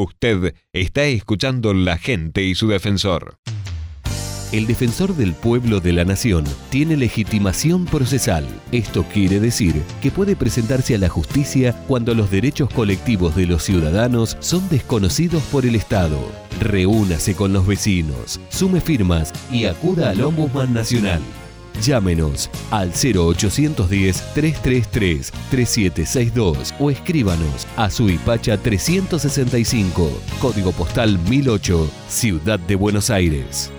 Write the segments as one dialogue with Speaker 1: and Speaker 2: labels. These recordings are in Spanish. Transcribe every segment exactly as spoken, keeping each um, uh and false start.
Speaker 1: Usted está escuchando La Gente y su Defensor.
Speaker 2: El defensor del pueblo de la nación tiene legitimación procesal. Esto quiere decir que puede presentarse a la justicia cuando los derechos colectivos de los ciudadanos son desconocidos por el Estado. Reúnase con los vecinos, sume firmas y acuda al Ombudsman Nacional. Llámenos al cero ochocientos diez, trescientos treinta y tres, treinta y siete sesenta y dos o escríbanos a Suipacha trescientos sesenta y cinco, código postal mil ocho, Ciudad de Buenos Aires.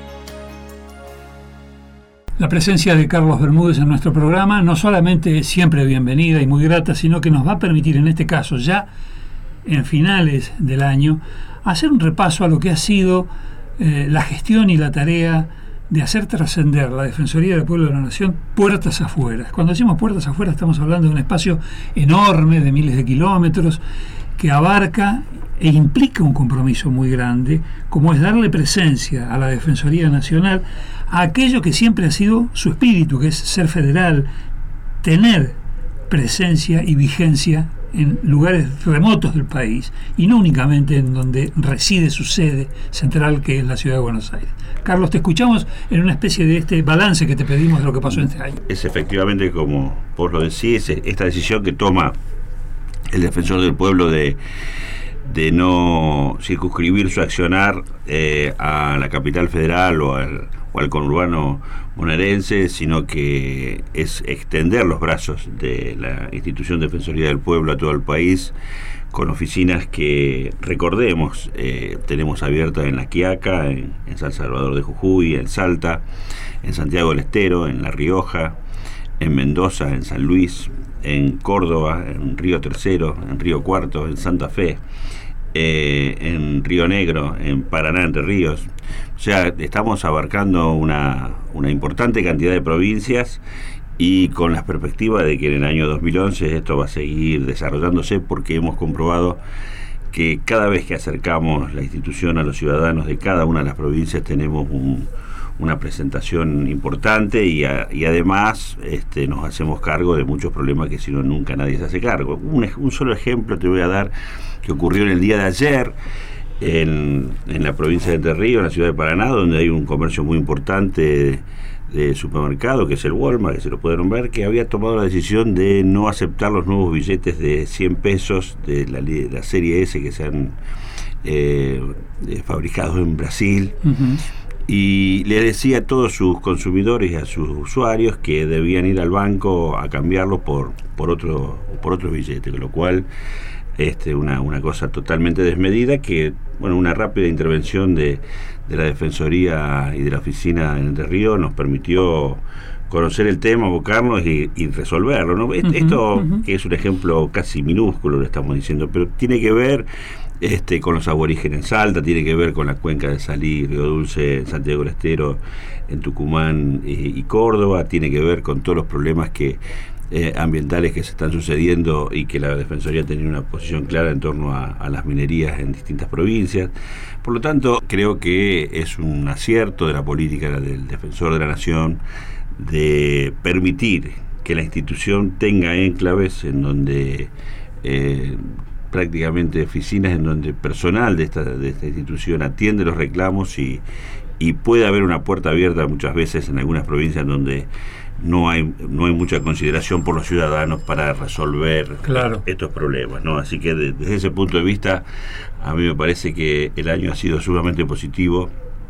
Speaker 3: La presencia de Carlos Bermúdez en nuestro programa no solamente es siempre bienvenida y muy grata, sino que nos va a permitir, en este caso, ya en finales del año, hacer un repaso a lo que ha sido eh, la gestión y la tarea de hacer trascender la Defensoría del Pueblo de la Nación puertas afuera. Cuando decimos puertas afuera estamos hablando de un espacio enorme de miles de kilómetros que abarca e implica un compromiso muy grande, como es darle presencia a la Defensoría Nacional a aquello que siempre ha sido su espíritu, que es ser federal, tener presencia y vigencia en lugares remotos del país y no únicamente en donde reside su sede central, que es la ciudad de Buenos Aires. Carlos, te escuchamos en una especie de este balance que te pedimos de lo que pasó en este año.
Speaker 4: Es efectivamente, como vos lo decís, esta decisión que toma el defensor del pueblo de, de no circunscribir su accionar eh, a la capital federal o al, o al conurbano bonaerense, sino que es extender los brazos de la institución Defensoría del Pueblo a todo el país, con oficinas que, recordemos, eh, tenemos abiertas en La Quiaca, en, en San Salvador de Jujuy, en Salta, en Santiago del Estero, en La Rioja, en Mendoza, en San Luis, en Córdoba, en Río Tercero, en Río Cuarto, en Santa Fe, eh, en Río Negro, en Paraná, Entre Ríos. O sea, estamos abarcando una, una importante cantidad de provincias y con la perspectiva de que en el año dos mil once esto va a seguir desarrollándose, porque hemos comprobado que cada vez que acercamos la institución a los ciudadanos de cada una de las provincias tenemos un, una presentación importante y, a, y además este, nos hacemos cargo de muchos problemas que si no nunca nadie se hace cargo. Un, un solo ejemplo te voy a dar que ocurrió en el día de ayer en, en la provincia de Entre Ríos, en la ciudad de Paraná, donde hay un comercio muy importante de, de supermercado, que es el Walmart, que se lo pueden ver, que había tomado la decisión de no aceptar los nuevos billetes de cien pesos de la, de la serie S que se han eh, fabricado en Brasil. Uh-huh. Y le decía a todos sus consumidores y a sus usuarios que debían ir al banco a cambiarlos por, por otro por otros billetes, con lo cual este, una, una cosa totalmente desmedida que, bueno, una rápida intervención de, de la Defensoría y de la oficina en Entre Ríos nos permitió conocer el tema, abocarnos y, y resolverlo, ¿no? Uh-huh, Esto uh-huh. que es un ejemplo casi minúsculo, lo estamos diciendo, pero tiene que ver este, con los aborígenes en Salta, tiene que ver con la cuenca de Salí, Río Dulce, en Santiago del Estero, en Tucumán y, y Córdoba, tiene que ver con todos los problemas que eh, ambientales que se están sucediendo y que la Defensoría tenía una posición clara en torno a, a las minerías en distintas provincias. Por lo tanto, creo que es un acierto de la política del Defensor de la Nación de permitir que la institución tenga enclaves en donde eh, prácticamente oficinas en donde personal de esta, de esta institución atiende los reclamos y, y puede haber una puerta abierta muchas veces en algunas provincias donde no hay no hay mucha consideración por los ciudadanos para resolver claro. estos problemas, ¿no? Así que de, desde ese punto de vista a mí me parece que el año ha sido sumamente positivo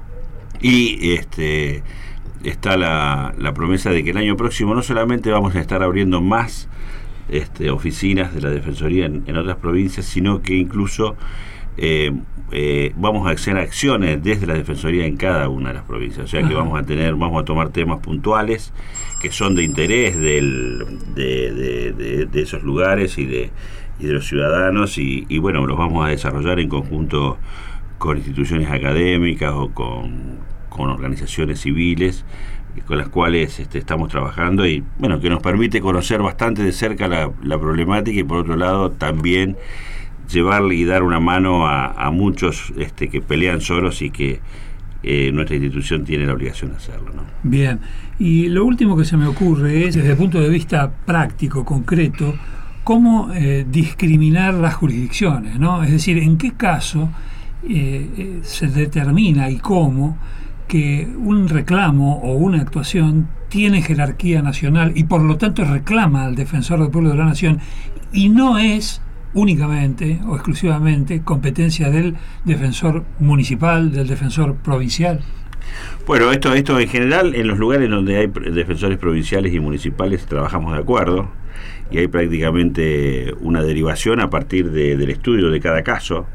Speaker 4: y este está la, la promesa de que el año próximo no solamente vamos a estar abriendo más este, oficinas de la Defensoría en, en otras provincias, sino que incluso eh, eh, vamos a hacer acciones desde la Defensoría en cada una de las provincias. O sea que vamos a tener, vamos a tomar temas puntuales que son de interés del, de, de, de, de esos lugares y de, y de los ciudadanos y, y bueno, los vamos a desarrollar en conjunto con instituciones académicas o con con organizaciones civiles con las cuales este, estamos trabajando y bueno, que nos permite conocer bastante de cerca la, la problemática y por otro lado también llevarle y dar una mano a, a muchos este, que pelean solos y que eh, nuestra institución tiene la obligación de hacerlo, ¿no?
Speaker 3: Bien, y lo último que se me ocurre es, desde el punto de vista práctico, concreto, cómo eh, discriminar las jurisdicciones, ¿no? Es decir, en qué caso eh, eh, se determina y cómo que un reclamo o una actuación tiene jerarquía nacional y por lo tanto reclama al defensor del pueblo de la nación y no es únicamente o exclusivamente competencia del defensor municipal, del defensor provincial.
Speaker 4: Bueno, esto, esto en general, en los lugares donde hay defensores provinciales y municipales trabajamos de acuerdo y hay prácticamente una derivación a partir de, del estudio de cada caso.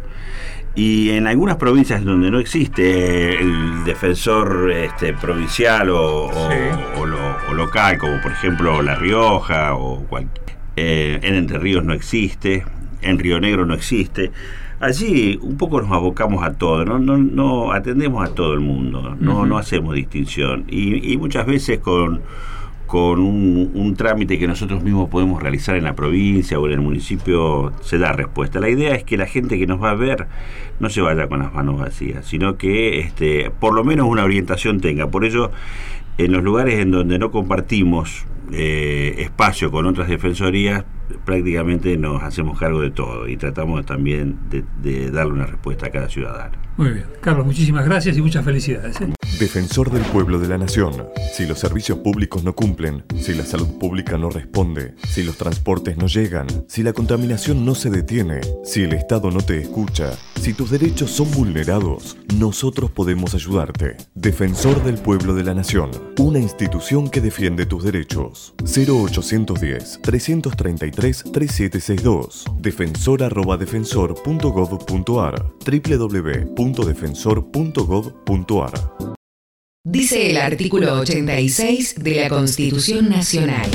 Speaker 4: Y en algunas provincias donde no existe el defensor este, provincial o, o, sí. o, lo, o local, como por ejemplo La Rioja o cual, eh, en Entre Ríos no existe, en Río Negro no existe. Allí un poco nos abocamos a todo, no, no, no atendemos a todo el mundo, no, uh-huh. no hacemos distinción y, y muchas veces con con un, un trámite que nosotros mismos podemos realizar en la provincia o en el municipio se da respuesta. La idea es que la gente que nos va a ver no se vaya con las manos vacías, sino que este, por lo menos una orientación tenga. Por ello, en los lugares en donde no compartimos eh, espacio con otras defensorías, prácticamente nos hacemos cargo de todo y tratamos también de, de darle una respuesta a cada ciudadano.
Speaker 3: Muy bien. Carlos, muchísimas gracias y muchas felicidades, ¿eh?
Speaker 5: Defensor del pueblo de la nación. Si los servicios públicos no cumplen, si la salud pública no responde, si los transportes no llegan, si la contaminación no se detiene, si el Estado no te escucha, si tus derechos son vulnerados, nosotros podemos ayudarte. Defensor del pueblo de la nación. Una institución que defiende tus derechos. cero ochocientos diez, trescientos treinta y tres, treinta y siete sesenta y dos. defensor arroba defensor punto gov punto ar. doble u doble u doble u punto defensor punto gov punto ar.
Speaker 6: Dice el artículo ochenta y seis de la Constitución Nacional.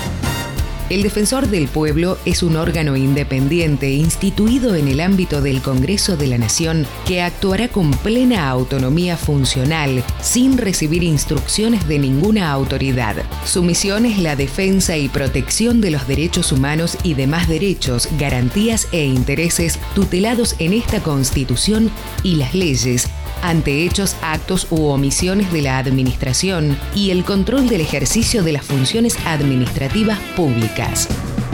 Speaker 6: El Defensor del Pueblo es un órgano independiente instituido en el ámbito del Congreso de la Nación que actuará con plena autonomía funcional sin recibir instrucciones de ninguna autoridad. Su misión es la defensa y protección de los derechos humanos y demás derechos, garantías e intereses tutelados en esta Constitución y las leyes ante hechos, actos u omisiones de la administración y el control del ejercicio de las funciones administrativas públicas.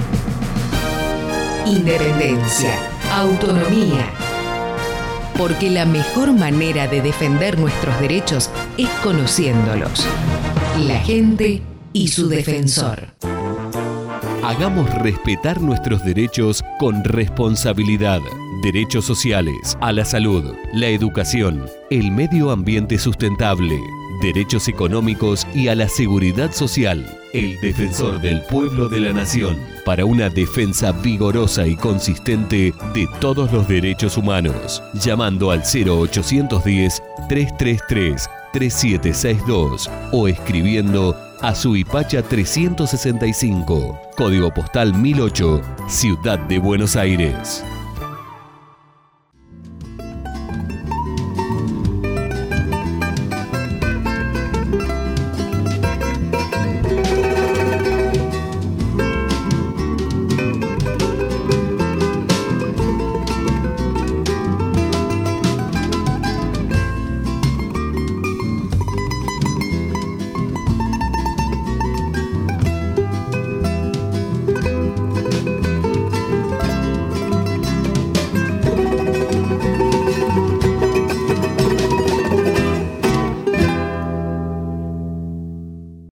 Speaker 6: Independencia, autonomía. Porque la mejor manera de defender nuestros derechos es conociéndolos. La gente y su defensor.
Speaker 2: Hagamos respetar nuestros derechos con responsabilidad. Derechos sociales, a la salud, la educación, el medio ambiente sustentable, derechos económicos y a la seguridad social. El Defensor del Pueblo de la Nación, para una defensa vigorosa y consistente de todos los derechos humanos. Llamando al cero ochocientos diez, trescientos treinta y tres, treinta y siete sesenta y dos o escribiendo a Suipacha trescientos sesenta y cinco, Código Postal mil ocho, Ciudad de Buenos Aires.